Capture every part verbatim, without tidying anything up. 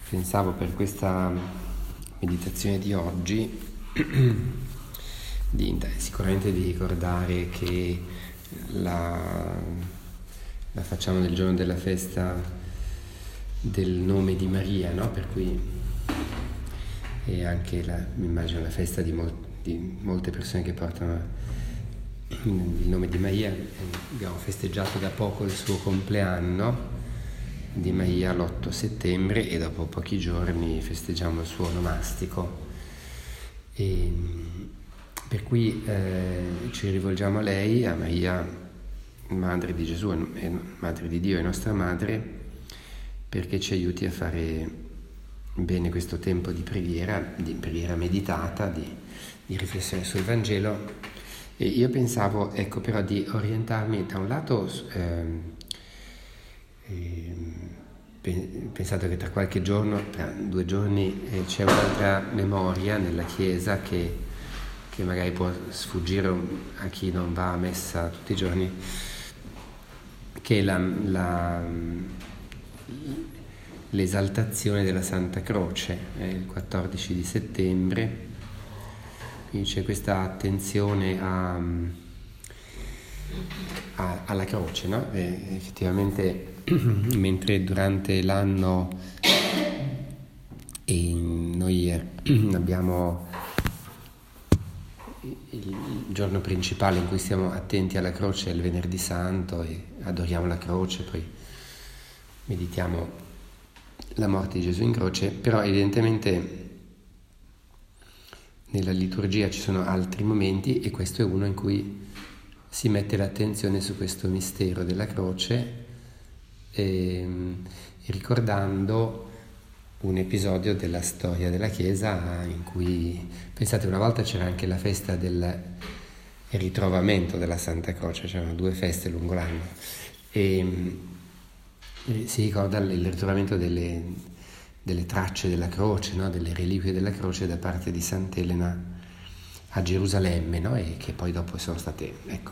Pensavo per questa meditazione di oggi di, sicuramente di ricordare che la, la facciamo nel giorno della festa del nome di Maria, no? Per cui è anche la, mi immagino la festa di, mol, di molte persone che portano il nome di Maria. Abbiamo festeggiato da poco il suo compleanno di Maria l'otto settembre e dopo pochi giorni festeggiamo il suo onomastico, e per cui eh, ci rivolgiamo a lei, a Maria, madre di Gesù e madre di Dio e nostra madre, perché ci aiuti a fare bene questo tempo di preghiera, di preghiera meditata, di, di riflessione sul Vangelo. E io pensavo, ecco, però di orientarmi da un lato, eh, eh, pensato che tra qualche giorno, tra due giorni, eh, c'è un'altra memoria nella Chiesa che, che magari può sfuggire a chi non va a messa tutti i giorni, che è la, la, l'esaltazione della Santa Croce, eh, il quattordici di settembre. Quindi c'è questa attenzione a, a, alla croce, no? E effettivamente mentre durante l'anno e noi abbiamo il giorno principale in cui stiamo attenti alla croce è il Venerdì Santo e adoriamo la croce, poi meditiamo la morte di Gesù in croce, però evidentemente nella liturgia ci sono altri momenti e questo è uno in cui si mette l'attenzione su questo mistero della croce, e, ricordando un episodio della storia della Chiesa in cui, pensate, una volta c'era anche la festa del ritrovamento della Santa Croce, c'erano due feste lungo l'anno e, e si ricorda il ritrovamento delle, delle tracce della croce, no? Delle reliquie della croce da parte di Sant'Elena a Gerusalemme, no? E che poi dopo sono state, ecco,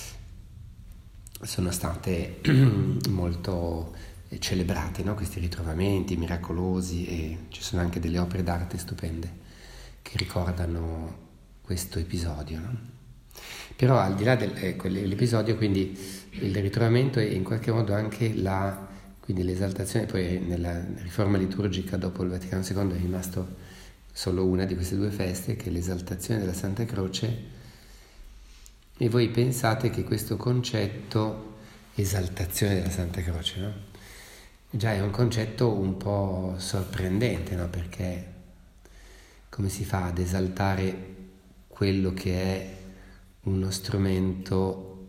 sono state molto celebrate, no? Questi ritrovamenti miracolosi, e ci sono anche delle opere d'arte stupende che ricordano questo episodio, no? Però al di là dell'episodio, ecco, quindi il ritrovamento è in qualche modo anche la, quindi l'esaltazione. Poi nella riforma liturgica dopo il Vaticano secondo è rimasto solo una di queste due feste, che è l'esaltazione della Santa Croce. E voi pensate che questo concetto, esaltazione della Santa Croce, no? Già è un concetto un po' sorprendente, no? Perché come si fa ad esaltare quello che è uno strumento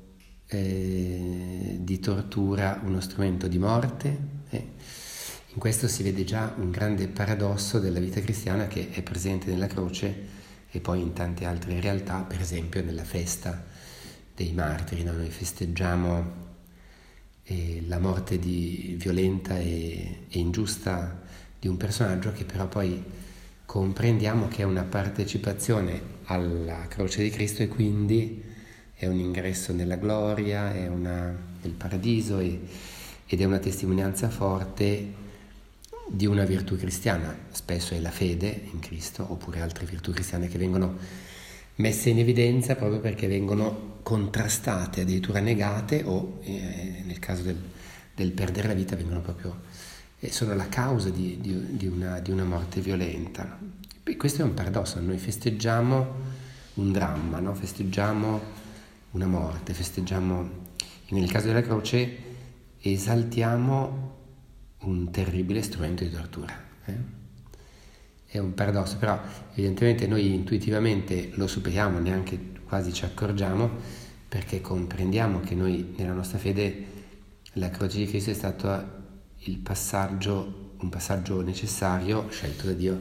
eh, di tortura, uno strumento di morte? Eh, in questo si vede già un grande paradosso della vita cristiana che è presente nella croce e poi in tante altre realtà, per esempio nella festa dei martiri, no? Noi festeggiamo eh, la morte di, violenta e, e ingiusta di un personaggio che però poi comprendiamo che è una partecipazione alla croce di Cristo e quindi è un ingresso nella gloria, è una, nel paradiso e, ed è una testimonianza forte di una virtù cristiana. Spesso è la fede in Cristo oppure altre virtù cristiane che vengono messe in evidenza proprio perché vengono contrastate, addirittura negate, o eh, nel caso del, del perdere la vita vengono proprio, eh, sono la causa di, di, di, una, di una morte violenta. E questo è un paradosso, noi festeggiamo un dramma, no? Festeggiamo una morte, festeggiamo, nel caso della croce esaltiamo un terribile strumento di tortura. Eh? È un paradosso, però evidentemente noi intuitivamente lo superiamo, neanche quasi ci accorgiamo, perché comprendiamo che noi nella nostra fede la croce di Cristo è stato il passaggio, un passaggio necessario, scelto da Dio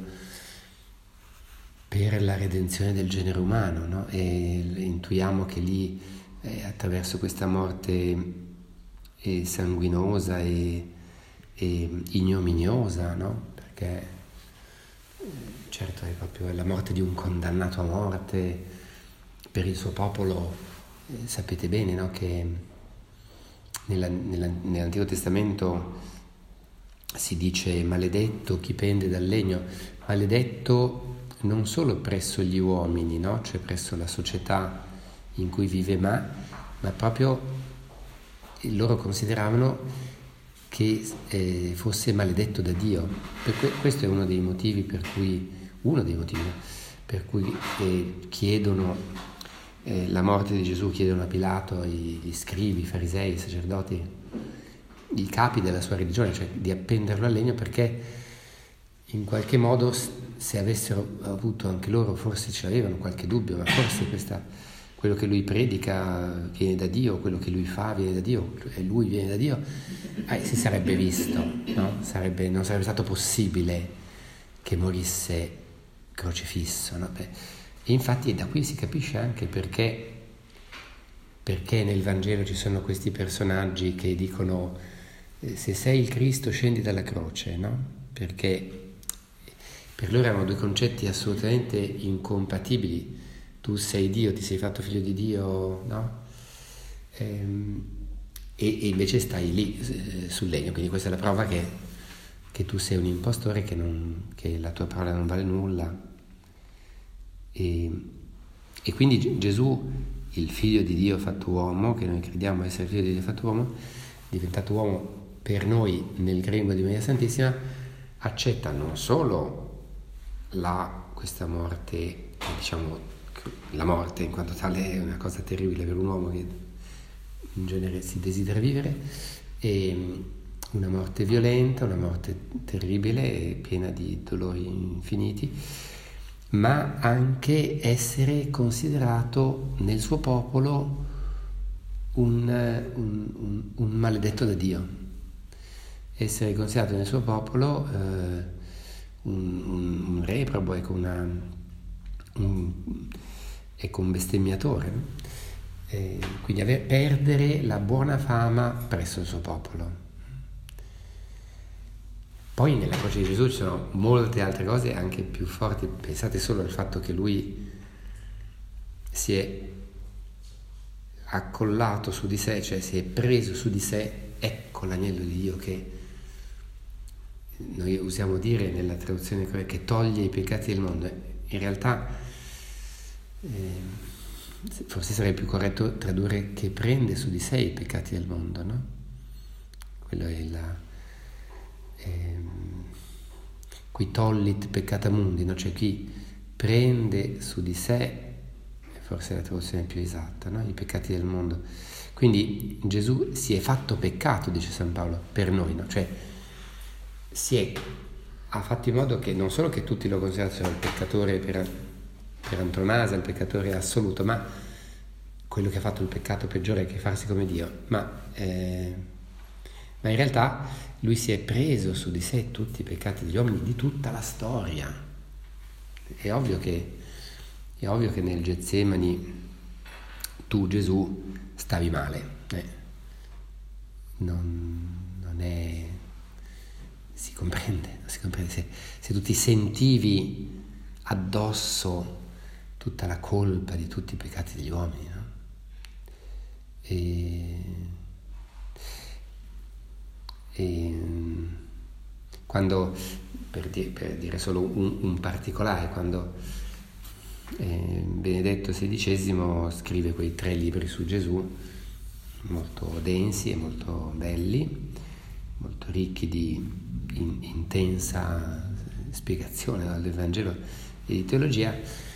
per la redenzione del genere umano, no? E intuiamo che lì eh, attraverso questa morte eh, sanguinosa e, e ignominiosa, no? Perché certo è proprio la morte di un condannato a morte per il suo popolo. Eh, sapete bene, no? Che nella, nella, nell'Antico Testamento si dice maledetto chi pende dal legno, maledetto non solo presso gli uomini, no? Cioè presso la società in cui vive, ma, ma proprio loro consideravano che eh, fosse maledetto da Dio. Per que- questo è uno dei motivi per cui, uno dei motivi per cui eh, chiedono eh, la morte di Gesù, chiedono a Pilato, i, gli scribi, i farisei, i sacerdoti, i capi della sua religione, cioè di appenderlo al legno, perché in qualche modo, se avessero avuto anche loro, forse ce l'avevano qualche dubbio, ma forse questa, quello che lui predica viene da Dio, quello che lui fa viene da Dio, e lui viene da Dio, eh, si sarebbe visto, no? Sarebbe, non sarebbe stato possibile che morisse crocifisso, no? Beh, e infatti da qui si capisce anche perché, perché nel Vangelo ci sono questi personaggi che dicono eh, se sei il Cristo scendi dalla croce, no? Perché per loro erano due concetti assolutamente incompatibili. Tu sei Dio, ti sei fatto figlio di Dio, no? Ehm, e, e invece stai lì eh, sul legno, quindi questa è la prova che, che tu sei un impostore, che, non, che la tua parola non vale nulla. E, e quindi Gesù, il figlio di Dio fatto uomo, che noi crediamo essere il figlio di Dio fatto uomo, diventato uomo per noi nel grembo di Maria Santissima, accetta non solo la, questa morte, diciamo, la morte in quanto tale è una cosa terribile per un uomo che in genere si desidera vivere, e una morte violenta, una morte terribile e piena di dolori infiniti, ma anche essere considerato nel suo popolo un, un, un, un maledetto da Dio, essere considerato nel suo popolo eh, un, un, un reprobo, ecco, una, un, ecco, un bestemmiatore, no? Eh, quindi aver, perdere la buona fama presso il suo popolo. Poi nella croce di Gesù ci sono molte altre cose anche più forti. Pensate solo al fatto che lui si è accollato su di sé, cioè si è preso su di sé, ecco l'agnello di Dio che noi usiamo dire nella traduzione corretta, che toglie i peccati del mondo. In realtà eh, forse sarebbe più corretto tradurre che prende su di sé i peccati del mondo, no? Quello è la ehm, qui tollit peccata mundi, no? Cioè chi prende su di sé, forse è la traduzione più esatta, no? I peccati del mondo. Quindi Gesù si è fatto peccato, dice San Paolo, per noi, no? Cioè si è, ha fatto in modo che non solo che tutti lo considerassero il peccatore per, per antonomasia, il peccatore assoluto, ma quello che ha fatto il peccato peggiore che farsi come Dio, ma, eh, ma in realtà lui si è preso su di sé tutti i peccati degli uomini di tutta la storia. È ovvio che, è ovvio che nel Getsemani tu, Gesù, stavi male, eh. non, non è... si comprende, si comprende. Se, se tu ti sentivi addosso tutta la colpa di tutti i peccati degli uomini, no? E, e quando, per, di, per dire solo un, un particolare, quando eh, Benedetto sedicesimo scrive quei tre libri su Gesù, molto densi e molto belli, molto ricchi di in, intensa spiegazione del Vangelo e di teologia,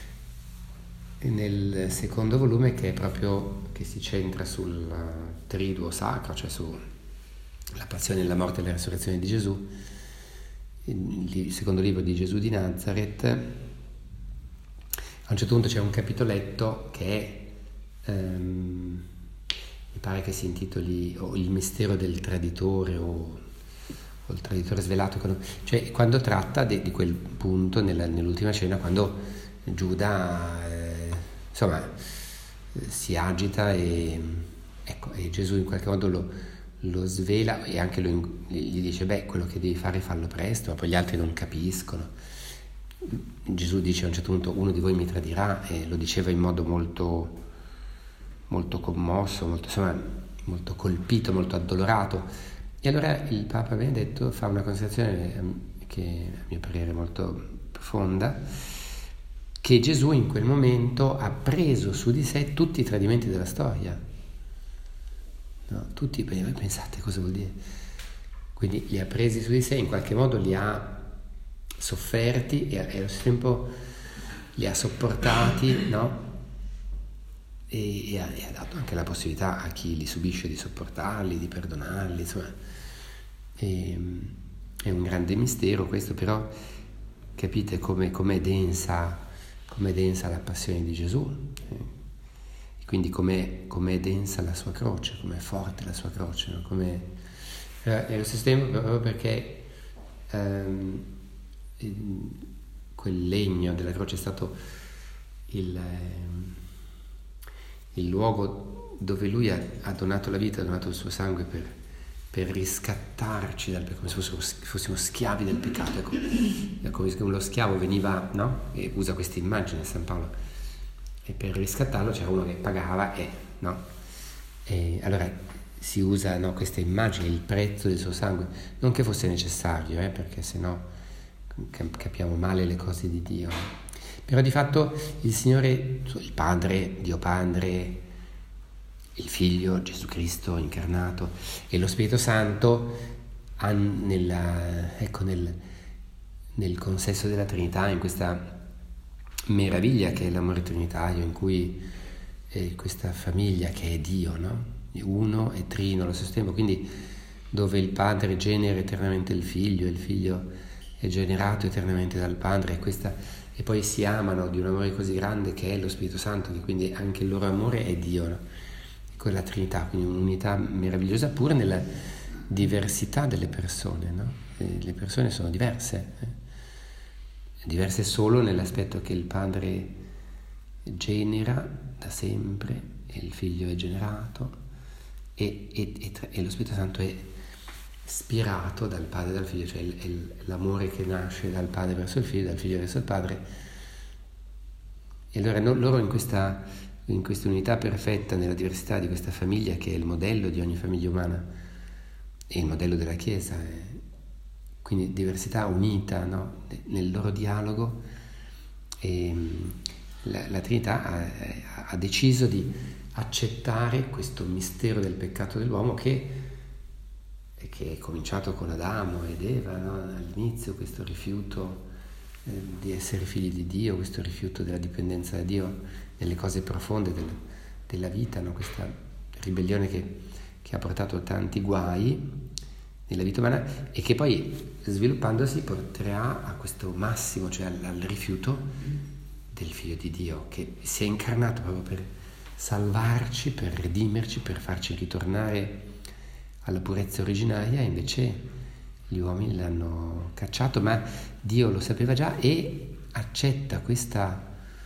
nel secondo volume, che è proprio, che si centra sul triduo sacro, cioè sulla passione, la morte e la resurrezione di Gesù, il secondo libro di Gesù di Nazaret, a un certo punto c'è un capitoletto che è ehm, mi pare che si intitoli o il mistero del traditore o, o il traditore svelato, cioè quando tratta di, di quel punto nella, nell'ultima cena, quando Giuda eh, insomma si agita e, ecco, e Gesù in qualche modo lo, lo svela e anche lo, gli dice beh, quello che devi fare fallo presto, ma poi gli altri non capiscono. Gesù dice a un certo punto uno di voi mi tradirà, e lo diceva in modo molto molto commosso, molto, insomma, molto colpito, molto addolorato, E allora il Papa Benedetto fa una considerazione che a mio parere è molto profonda, che Gesù in quel momento ha preso su di sé tutti i tradimenti della storia. No, tutti, pensate cosa vuol dire? Quindi li ha presi su di sé, in qualche modo li ha sofferti e, e allo stesso tempo li ha sopportati, no? E, e, ha, e ha dato anche la possibilità a chi li subisce di sopportarli, di perdonarli, insomma. E, è un grande mistero questo, però capite come com'è densa, com'è densa la passione di Gesù, e quindi com'è, com'è densa la sua croce, com'è forte la sua croce, no? Com'è, e allo stesso tempo proprio perché ehm, quel legno della croce è stato il, il luogo dove lui ha, ha donato la vita, ha donato il suo sangue per, per riscattarci dal peccato, come se fossimo, fossimo schiavi del peccato. Ecco, come lo schiavo veniva, no? E usa questa immagine San Paolo, e per riscattarlo c'era uno che pagava e, no? E allora si usa, no, questa immagine, il prezzo del suo sangue, non che fosse necessario, eh, perché sennò capiamo male le cose di Dio, però di fatto il Signore, il Padre, Dio Padre, il Figlio, Gesù Cristo incarnato e lo Spirito Santo nella, ecco, nel, nel consesso della Trinità, in questa meraviglia che è l'amore trinitario, in cui eh, questa famiglia che è Dio, no? Uno e trino allo stesso tempo, quindi dove il Padre genera eternamente il Figlio e il Figlio è generato eternamente dal Padre, e, questa, e poi si amano di un amore così grande che è lo Spirito Santo, che quindi anche il loro amore è Dio, no? Con la Trinità, quindi un'unità meravigliosa pure nella diversità delle persone, no? Le persone sono diverse, eh? diverse solo nell'aspetto che il Padre genera da sempre e il Figlio è generato e, e, e, e lo Spirito Santo è ispirato dal Padre e dal Figlio, cioè è l'amore che nasce dal Padre verso il Figlio, dal Figlio verso il Padre. E allora no, loro in questa, in questa unità perfetta, nella diversità di questa famiglia che è il modello di ogni famiglia umana e il modello della Chiesa, è, quindi diversità unita, no? Nel loro dialogo, e la, la Trinità ha, ha deciso di accettare questo mistero del peccato dell'uomo che, che è cominciato con Adamo ed Eva, no? All'inizio questo rifiuto eh, di essere figli di Dio, questo rifiuto della dipendenza da Dio nelle cose profonde del, della vita, no? Questa ribellione che, che ha portato tanti guai nella vita umana e che poi sviluppandosi porterà a questo massimo, cioè al, al rifiuto del Figlio di Dio che si è incarnato proprio per salvarci, per redimerci, per farci ritornare alla purezza originaria, e invece gli uomini l'hanno cacciato, ma Dio lo sapeva già e accetta questa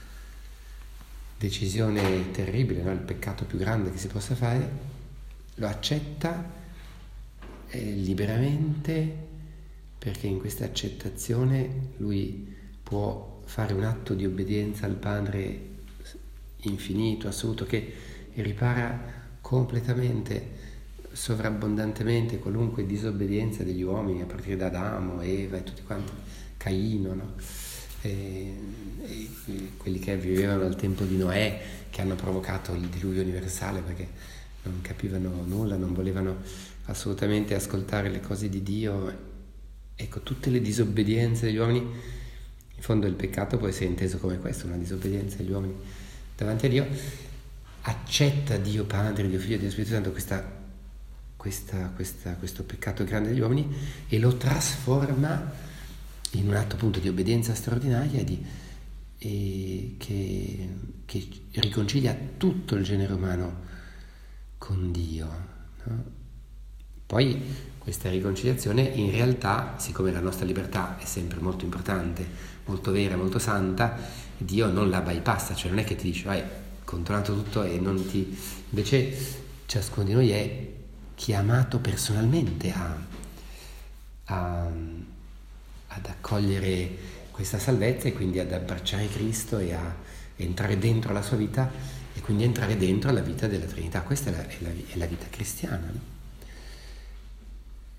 decisione terribile, no? Il peccato più grande che si possa fare, lo accetta eh, liberamente, perché in questa accettazione lui può fare un atto di obbedienza al Padre infinito, assoluto, che ripara completamente, sovrabbondantemente qualunque disobbedienza degli uomini, a partire da Adamo, Eva e tutti quanti, Caino, no? E, e, e quelli che vivevano al tempo di Noè, che hanno provocato il diluvio universale perché non capivano nulla, non volevano assolutamente ascoltare le cose di Dio. Ecco, tutte le disobbedienze degli uomini, in fondo il peccato può essere inteso come questo, una disobbedienza degli uomini davanti a Dio. Accetta Dio Padre, Dio Figlio e Dio Spirito Santo questa, questa, questa, questo peccato grande degli uomini e lo trasforma in un atto appunto di obbedienza straordinaria di, e che, che riconcilia tutto il genere umano con Dio, no? Poi questa riconciliazione in realtà, siccome la nostra libertà è sempre molto importante, molto vera, molto santa, Dio non la bypassa, cioè non è che ti dice vai, controllato tutto e non ti... Invece ciascuno di noi è chiamato personalmente a, a, ad accogliere questa salvezza e quindi ad abbracciare Cristo e a entrare dentro la sua vita e quindi entrare dentro la vita della Trinità. Questa è la, è la, è la vita cristiana, no?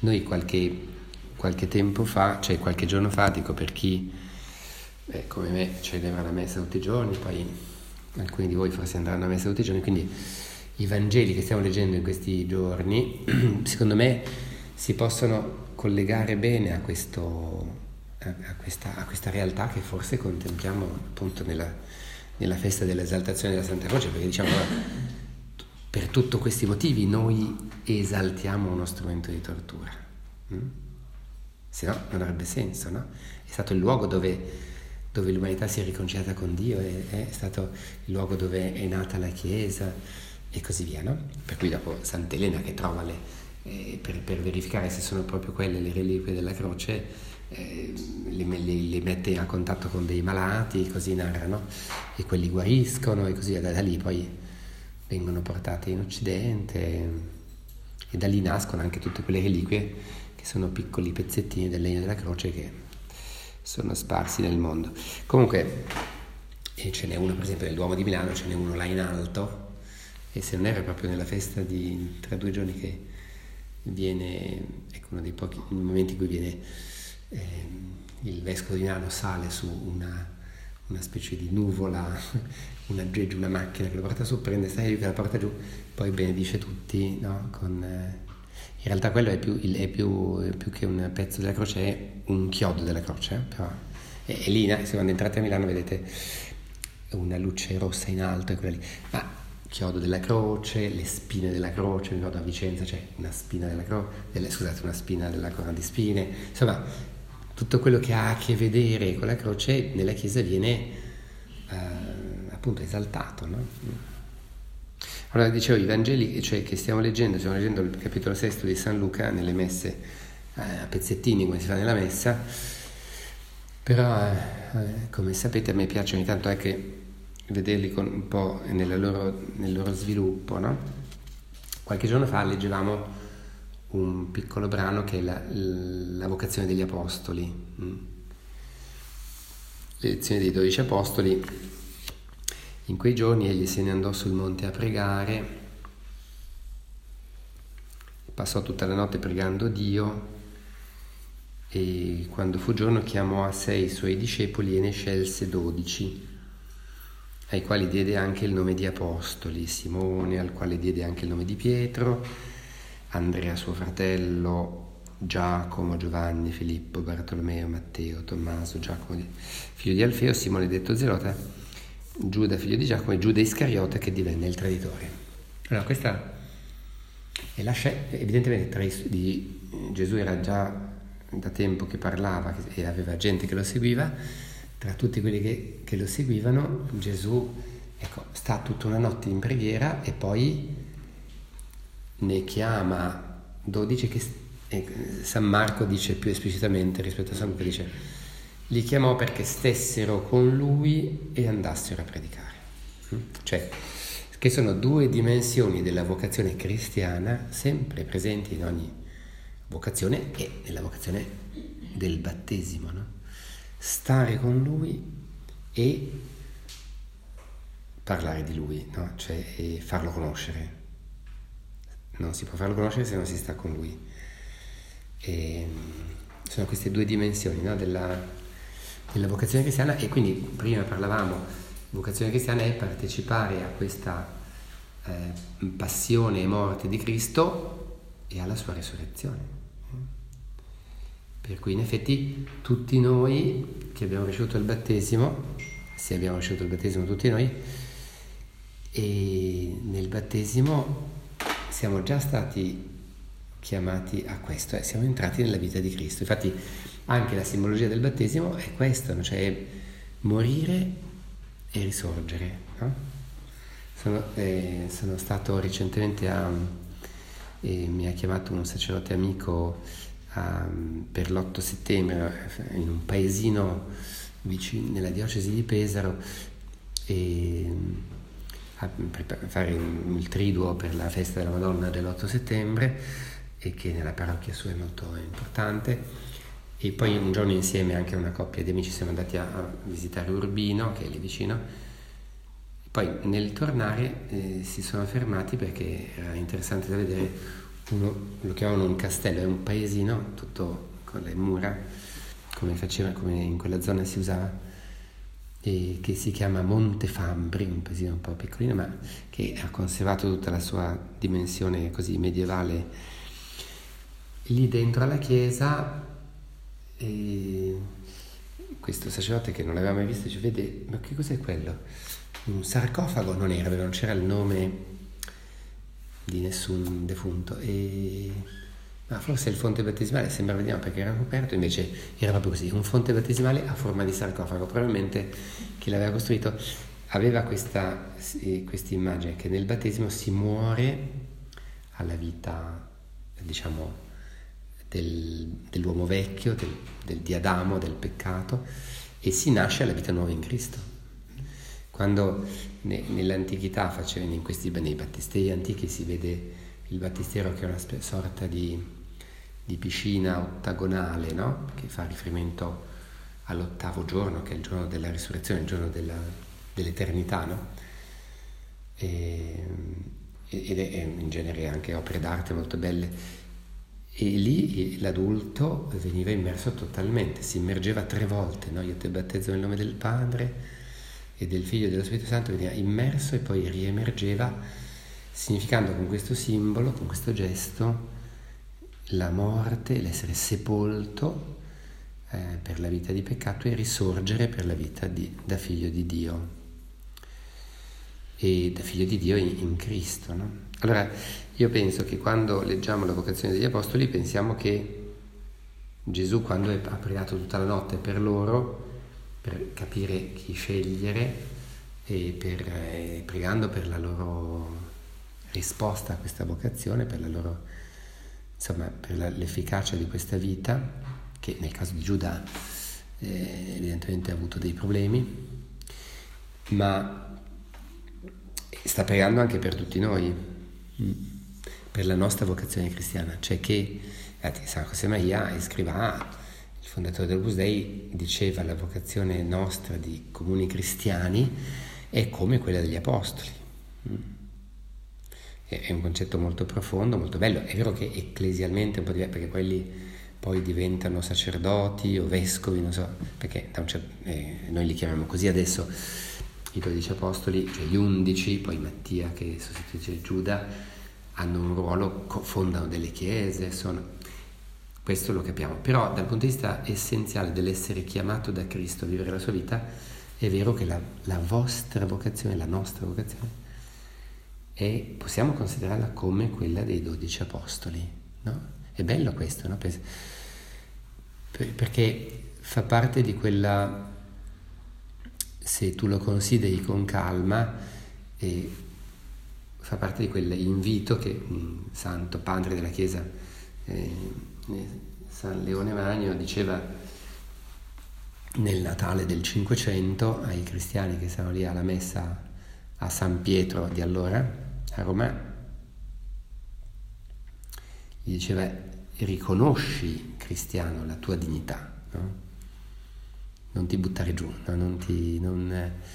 Noi qualche, qualche tempo fa, cioè qualche giorno fa, dico per chi eh, come me celebra la messa tutti i giorni, poi alcuni di voi forse andranno a messa tutti i giorni, quindi i Vangeli che stiamo leggendo in questi giorni, secondo me si possono collegare bene a, questo, a, a, questa, a questa realtà che forse contempliamo appunto nella, nella festa dell'esaltazione della Santa Croce, perché diciamo per tutti questi motivi noi esaltiamo uno strumento di tortura, mm? Se no non avrebbe senso, no? È stato il luogo dove dove l'umanità si è riconciliata con Dio, è, è stato il luogo dove è nata la Chiesa e così via, no? Per cui dopo Sant'Elena che trova le, eh, per, per verificare se sono proprio quelle le reliquie della croce, eh, le, le, le mette a contatto con dei malati, così narrano, e quelli guariscono e così via. Da, da lì poi vengono portate in Occidente e, e da lì nascono anche tutte quelle reliquie che sono piccoli pezzettini del legno della croce che sono sparsi nel mondo. Comunque e ce n'è uno per esempio nel Duomo di Milano, ce n'è uno là in alto, e se non era proprio nella festa di tra due giorni che viene, ecco, uno dei pochi momenti in cui viene eh, il vescovo di Milano sale su una, una specie di nuvola, un aggeggio, una macchina che lo porta su, prende stai che la porta giù, poi benedice tutti, no? Con eh, in realtà quello è più, è più, è più che un pezzo della croce, è un chiodo della croce, eh? Però è, è lì, se quando entrate a Milano vedete una luce rossa in alto, è quella lì. Ma chiodo della croce, le spine della croce, mi ricordo a Vicenza c'è una spina della croce, scusate, una spina della corona di spine, insomma tutto quello che ha a che vedere con la croce nella Chiesa viene eh, appunto esaltato, no? Allora dicevo, i Vangeli, cioè che stiamo leggendo, stiamo leggendo il capitolo sesto di San Luca nelle messe eh, a pezzettini come si fa nella messa, però eh, come sapete a me piace ogni tanto anche vederli con un po' nella loro, nel loro sviluppo, no? Qualche giorno fa leggevamo un piccolo brano che è la, la vocazione degli apostoli, mm? Le lezioni dei dodici apostoli. In quei giorni egli se ne andò sul monte a pregare, passò tutta la notte pregando Dio e quando fu giorno chiamò a sé i suoi discepoli e ne scelse dodici, ai quali diede anche il nome di apostoli: Simone, al quale diede anche il nome di Pietro, Andrea suo fratello, Giacomo, Giovanni, Filippo, Bartolomeo, Matteo, Tommaso, Giacomo figlio di Alfeo, Simone detto Zelota, Giuda figlio di Giacomo e Giuda Iscariota che divenne il traditore. Allora questa è la scelta, evidentemente tra i, di, Gesù era già da tempo che parlava e aveva gente che lo seguiva, tra tutti quelli che, che lo seguivano Gesù ecco, sta tutta una notte in preghiera e poi ne chiama dodici che eh, San Marco dice più esplicitamente rispetto a San Luca, dice li chiamò perché stessero con lui e andassero a predicare. Cioè, che sono due dimensioni della vocazione cristiana sempre presenti in ogni vocazione e nella vocazione del battesimo, no? Stare con lui e parlare di lui, no? Cioè, e farlo conoscere. Non si può farlo conoscere se non si sta con lui. E sono queste due dimensioni, no? della della vocazione cristiana, e quindi prima parlavamo, vocazione cristiana è partecipare a questa eh, passione e morte di Cristo e alla sua resurrezione. Per cui in effetti tutti noi che abbiamo ricevuto il battesimo, se abbiamo ricevuto il battesimo tutti noi, e nel battesimo siamo già stati chiamati a questo, eh, siamo entrati nella vita di Cristo. Infatti anche la simbologia del battesimo è questo, no? Cioè morire e risorgere, no? Sono, eh, sono stato recentemente a eh, mi ha chiamato un sacerdote amico a, per l'otto settembre in un paesino vicino nella diocesi di Pesaro e a fare il triduo per la festa della Madonna dell'otto settembre, e che nella parrocchia sua è molto importante. E poi un giorno insieme anche a una coppia di amici siamo andati a, a visitare Urbino, che è lì vicino. Poi nel tornare eh, si sono fermati perché era interessante da vedere uno, lo chiamavano un castello, è un paesino tutto con le mura, come faceva, come in quella zona si usava, e che si chiama Montefambri, un paesino un po' piccolino, ma che ha conservato tutta la sua dimensione così medievale. Lì dentro alla chiesa, e questo sacerdote che non l'aveva mai visto ci vede, ma che cos'è quello? Un sarcofago? Non era, non c'era il nome di nessun defunto, e ma forse il fonte battesimale sembrava di no perché era coperto, invece era proprio così, un fonte battesimale a forma di sarcofago. Probabilmente chi l'aveva costruito aveva questa questa immagine che nel battesimo si muore alla vita, diciamo, del, dell'uomo vecchio, del, del di Adamo, del peccato, e si nasce alla vita nuova in Cristo. Quando ne, nell'antichità facevano in questi, nei battisteri antichi si vede il battistero che è una sorta di, di piscina ottagonale, no? Che fa riferimento all'ottavo giorno, che è il giorno della risurrezione, il giorno della, dell'eternità, no? E, ed è in genere anche opere d'arte molto belle, e lì l'adulto veniva immerso totalmente, si immergeva tre volte, no? Io ti battezzo nel nome del Padre e del Figlio e dello Spirito Santo, veniva immerso e poi riemergeva, significando con questo simbolo, con questo gesto, la morte, l'essere sepolto eh, per la vita di peccato e risorgere per la vita di, da figlio di Dio, e da figlio di Dio in, in Cristo, no? Allora io penso che quando leggiamo la vocazione degli Apostoli pensiamo che Gesù, quando ha pregato tutta la notte per loro, per capire chi scegliere e per, eh, pregando per la loro risposta a questa vocazione, per la loro, insomma, per la, l'efficacia di questa vita, che nel caso di Giuda eh, evidentemente ha avuto dei problemi, ma sta pregando anche per tutti noi, per la nostra vocazione cristiana, cioè che eh, San José Maria Escrivá, il fondatore dell'Opus Dei, diceva: la vocazione nostra di comuni cristiani è come quella degli apostoli. È un concetto molto profondo, molto bello. È vero che ecclesialmente è un po' diverso, perché quelli poi diventano sacerdoti o vescovi, non so, perché da un certo, eh, noi li chiamiamo così adesso, i dodici apostoli, cioè gli undici, poi Mattia che sostituisce Giuda, hanno un ruolo, fondano delle chiese, sono... Questo lo capiamo, però dal punto di vista essenziale dell'essere chiamato da Cristo a vivere la sua vita, è vero che la, la vostra vocazione, la nostra vocazione, è, possiamo considerarla come quella dei dodici apostoli, no? È bello questo, no? Per, per, perché fa parte di quella, se tu lo consideri con calma, e fa parte di quell'invito che un santo padre della Chiesa, eh, San Leone Magno, diceva nel Natale del Cinquecento ai cristiani che stavano lì alla messa a San Pietro di allora a Roma, gli diceva: riconosci, cristiano, la tua dignità, no? Non ti buttare giù, no? non, ti, non,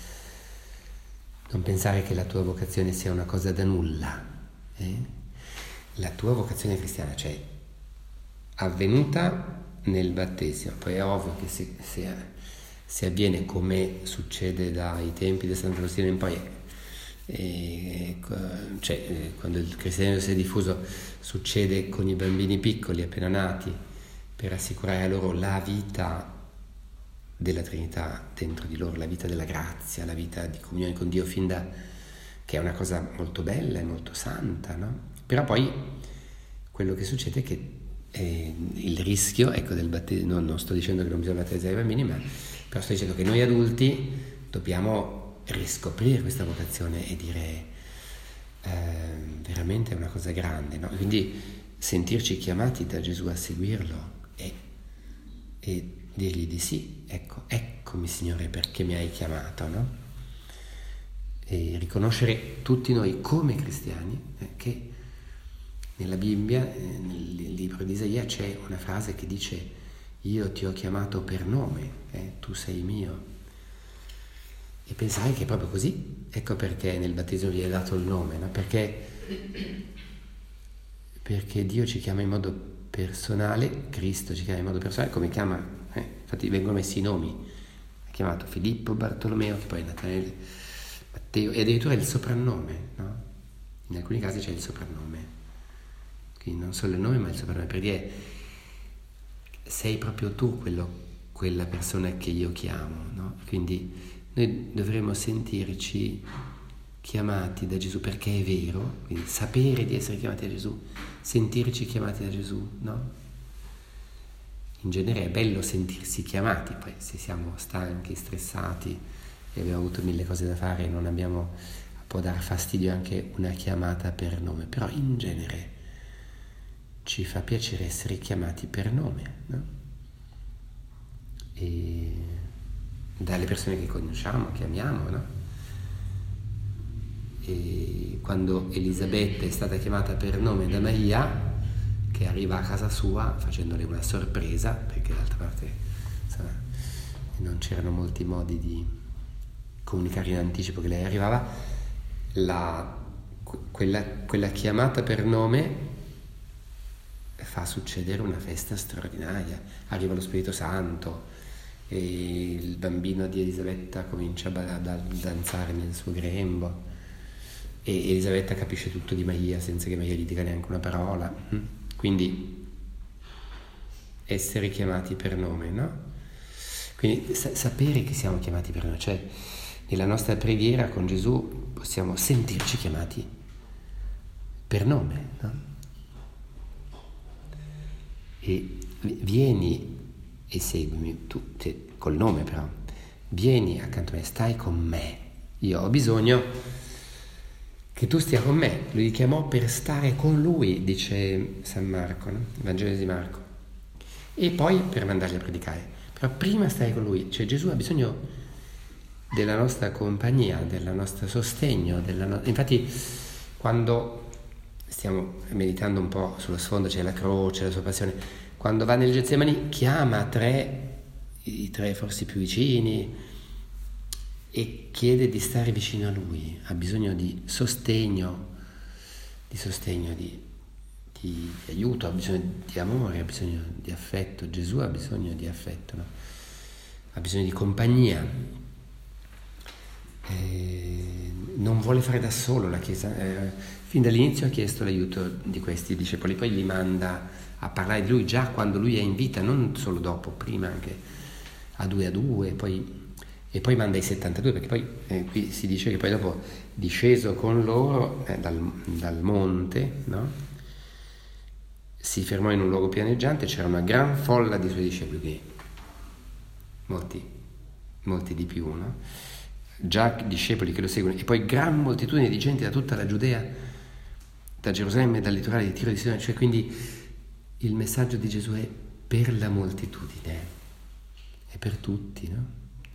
non pensare che la tua vocazione sia una cosa da nulla, eh? La tua vocazione cristiana, cioè avvenuta nel battesimo, poi è ovvio che se, se, se avviene come succede dai tempi di Sant'Agostino in poi, eh, cioè eh, quando il cristianesimo si è diffuso, succede con i bambini piccoli appena nati, per assicurare a loro la vita della Trinità dentro di loro, la vita della grazia, la vita di comunione con Dio, fin da, che è una cosa molto bella e molto santa, no? Però poi quello che succede è che eh, il rischio, ecco, del battesimo, non, non sto dicendo che non bisogna battezzare i bambini, ma però sto dicendo che noi adulti dobbiamo riscoprire questa vocazione e dire eh, veramente è una cosa grande, no? Quindi sentirci chiamati da Gesù a seguirlo e, e dirgli di sì, ecco, eccomi Signore perché mi hai chiamato, no? E riconoscere tutti noi come cristiani eh, che nella Bibbia, eh, nel libro di Isaia, c'è una frase che dice: io ti ho chiamato per nome, eh, tu sei mio. E pensare che è proprio così, ecco perché nel battesimo gli è dato il nome, no? Perché perché Dio ci chiama in modo personale, Cristo ci chiama in modo personale, come chiama, eh, infatti vengono messi i nomi, ha chiamato Filippo, Bartolomeo, che poi è Natanele, Matteo, e addirittura il soprannome, no? In alcuni casi c'è il soprannome, quindi non solo il nome ma il soprannome, per dire sei proprio tu quello, quella persona che io chiamo, no? Quindi noi dovremmo sentirci chiamati da Gesù perché è vero, quindi sapere di essere chiamati da Gesù, sentirci chiamati da Gesù, no? In genere è bello sentirsi chiamati, poi se siamo stanchi, stressati e abbiamo avuto mille cose da fare e non abbiamo, può dar fastidio anche una chiamata per nome, però in genere ci fa piacere essere chiamati per nome, no? E dalle persone che conosciamo, che amiamo, no? E quando Elisabetta è stata chiamata per nome da Maria, che arriva a casa sua facendole una sorpresa, perché d'altra parte insomma, non c'erano molti modi di comunicare in anticipo che lei arrivava, la, quella, quella chiamata per nome fa succedere una festa straordinaria. Arriva lo Spirito Santo e il bambino di Elisabetta comincia a danzare nel suo grembo e Elisabetta capisce tutto di Maria senza che Maria gli dica neanche una parola. Quindi essere chiamati per nome, no? Quindi sa- sapere che siamo chiamati per nome, cioè nella nostra preghiera con Gesù possiamo sentirci chiamati per nome, no? E vieni e seguimi, tu, cioè, col nome però, vieni accanto a me, stai con me, io ho bisogno che tu stia con me. Lui chiamò per stare con lui, dice San Marco, no? Il Vangelo di Marco, e poi per mandarli a predicare, però prima stai con lui, cioè Gesù ha bisogno della nostra compagnia, del nostro sostegno, della no... infatti quando stiamo meditando un po' sullo sfondo, c'è la croce, la sua passione, quando va nel Getsemani chiama tre, i tre forse più vicini e chiede di stare vicino a lui, ha bisogno di sostegno, di sostegno, di, di, di aiuto, ha bisogno di amore, ha bisogno di affetto. Gesù ha bisogno di affetto, no? Ha bisogno di compagnia. Eh, non vuole fare da solo la Chiesa, eh, fin dall'inizio ha chiesto l'aiuto di questi discepoli, poi li manda a parlare di lui già quando lui è in vita, non solo dopo, prima anche a due a due, poi, e poi manda i settantadue, perché poi eh, qui si dice che poi dopo disceso con loro eh, dal, dal monte, no? Si fermò in un luogo pianeggiante, c'era una gran folla di suoi discepoli, che molti, molti di più, no? Già discepoli che lo seguono, e poi gran moltitudine di gente da tutta la Giudea, da Gerusalemme, dal litorale di Tiro e di Sidone, cioè quindi il messaggio di Gesù è per la moltitudine, è per tutti, no?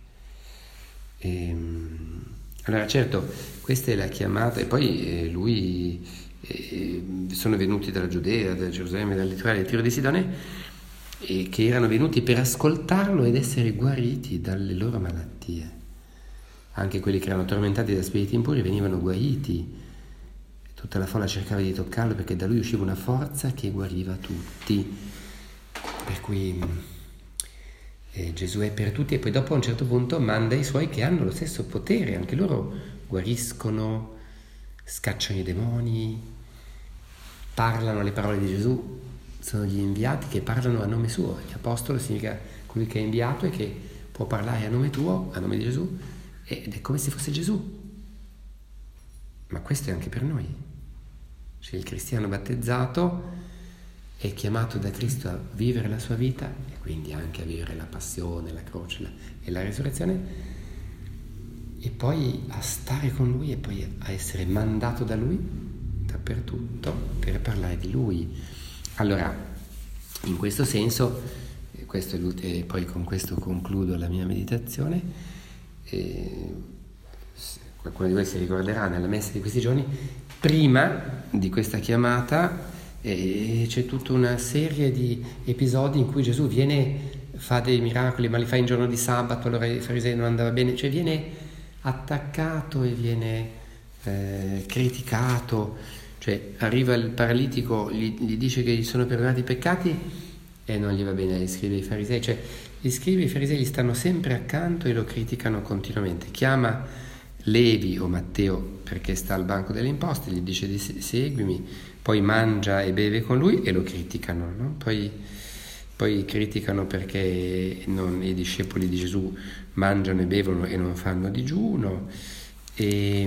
E, allora certo, questa è la chiamata, e poi eh, lui eh, sono venuti dalla Giudea, da Gerusalemme, dal litorale di Tiro e di Sidone, e che erano venuti per ascoltarlo ed essere guariti dalle loro malattie. Anche quelli che erano tormentati da spiriti impuri venivano guariti. Tutta la folla cercava di toccarlo perché da lui usciva una forza che guariva tutti. Per cui eh, Gesù è per tutti, e poi dopo a un certo punto manda i suoi che hanno lo stesso potere, anche loro guariscono, scacciano i demoni, parlano le parole di Gesù, sono gli inviati che parlano a nome suo. L'apostolo significa colui che è inviato e che può parlare a nome tuo, a nome di Gesù, ed è come se fosse Gesù. Ma questo è anche per noi. Cioè il cristiano battezzato è chiamato da Cristo a vivere la sua vita, e quindi anche a vivere la passione, la croce la, e la resurrezione, e poi a stare con lui, e poi a essere mandato da lui dappertutto per parlare di lui. Allora, in questo senso, questo è l'ultimo, e poi con questo concludo la mia meditazione. E qualcuno di voi si ricorderà, nella messa di questi giorni, prima di questa chiamata eh, c'è tutta una serie di episodi in cui Gesù viene, fa dei miracoli, ma li fa in giorno di sabato, allora i farisei non andava bene, cioè viene attaccato e viene eh, criticato, Cioè arriva il paralitico, gli, gli dice che gli sono perdonati i peccati e non gli va bene agli scribi e ai farisei. Cioè gli scribi e i farisei gli stanno sempre accanto e lo criticano continuamente. Chiama Levi o Matteo perché sta al banco delle imposte, gli dice di seguimi, poi mangia e beve con lui e lo criticano, no? Poi, poi criticano perché non, i discepoli di Gesù mangiano e bevono e non fanno digiuno, e,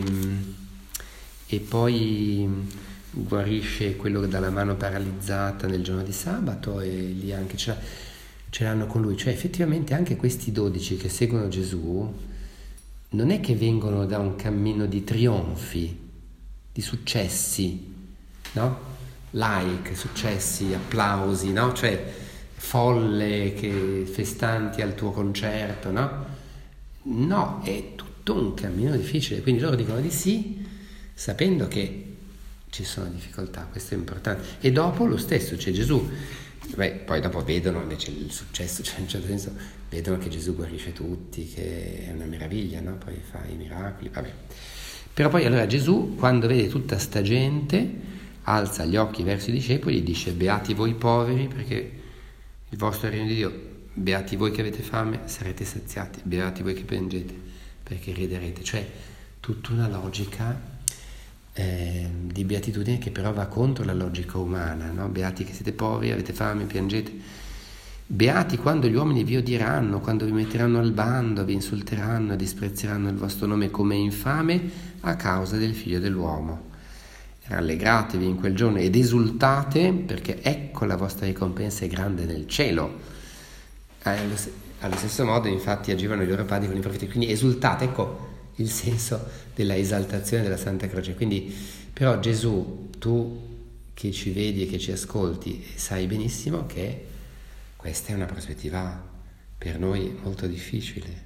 e poi guarisce quello dalla mano paralizzata nel giorno di sabato e lì anche ce, ce l'hanno con lui. Cioè effettivamente anche questi dodici che seguono Gesù non è che vengono da un cammino di trionfi, di successi, no? Like, successi, applausi, no? Cioè folle che festanti al tuo concerto, no? No, è tutto un cammino difficile, quindi loro dicono di sì, sapendo che ci sono difficoltà, questo è importante. E dopo lo stesso, cioè Gesù, beh, poi dopo vedono invece il successo, cioè in un certo senso vedono che Gesù guarisce tutti, che è una meraviglia, no? Poi fa i miracoli, vabbè. Però poi allora Gesù, quando vede tutta sta gente, alza gli occhi verso i discepoli e dice: beati voi poveri, perché il vostro regno di Dio, beati voi che avete fame, sarete saziati, beati voi che piangete, perché riderete. Cioè tutta una logica eh, di beatitudine che però va contro la logica umana, no? Beati che siete poveri, avete fame, piangete. Beati quando gli uomini vi odieranno, quando vi metteranno al bando, vi insulteranno e disprezzeranno il vostro nome come infame a causa del Figlio dell'uomo. Rallegratevi in quel giorno ed esultate, perché ecco la vostra ricompensa è grande nel cielo. Allo, allo stesso modo infatti agivano i loro padri con i profeti, quindi esultate, ecco il senso della esaltazione della Santa Croce. Quindi però Gesù, tu che ci vedi e che ci ascolti, sai benissimo che questa è una prospettiva per noi molto difficile.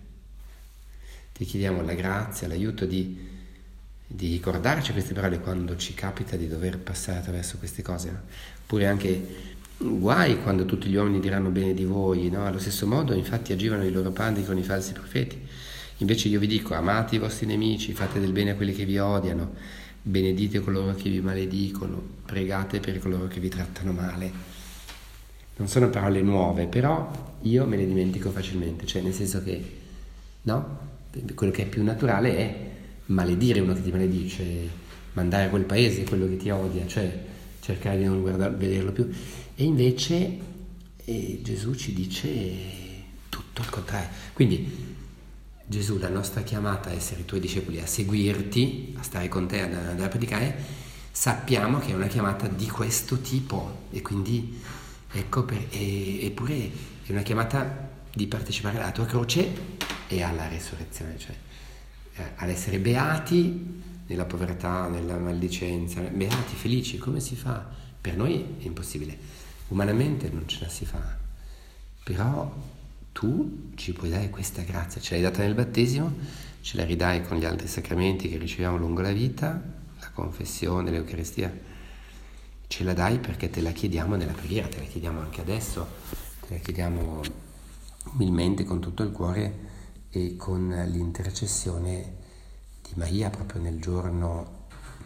Ti chiediamo la grazia, l'aiuto di, di ricordarci queste parole quando ci capita di dover passare attraverso queste cose, no? Oppure anche guai quando tutti gli uomini diranno bene di voi, no? Allo stesso modo infatti agivano i loro padri con i falsi profeti. Invece io vi dico: amate i vostri nemici, fate del bene a quelli che vi odiano, benedite coloro che vi maledicono, pregate per coloro che vi trattano male. Non sono parole nuove, però io me le dimentico facilmente, cioè nel senso che, no? Quello che è più naturale è maledire uno che ti maledice, mandare a quel paese quello che ti odia, cioè cercare di non guardare, vederlo più. E invece eh, Gesù ci dice tutto il contrario. Quindi Gesù, la nostra chiamata a essere i tuoi discepoli, a seguirti, a stare con te, ad andare a predicare, sappiamo che è una chiamata di questo tipo, e quindi ecco, per, e, eppure è una chiamata di partecipare alla tua croce e alla resurrezione, cioè eh, ad essere beati nella povertà, nella maldicenza, beati, felici. Come si fa? Per noi è impossibile, umanamente non ce la si fa, però tu ci puoi dare questa grazia, ce l'hai data nel battesimo, ce la ridai con gli altri sacramenti che riceviamo lungo la vita, la confessione, l'Eucaristia, ce la dai perché te la chiediamo nella preghiera, te la chiediamo anche adesso, te la chiediamo umilmente con tutto il cuore e con l'intercessione di Maria proprio nel giorno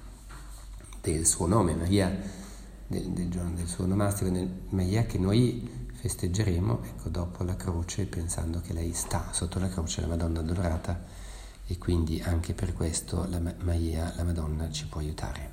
del suo nome, Maria del, del giorno del suo onomastico, nel, Maria che noi festeggeremo, ecco, dopo la croce, pensando che lei sta sotto la croce, la Madonna Addolorata, e quindi anche per questo la Maria, la Madonna, ci può aiutare.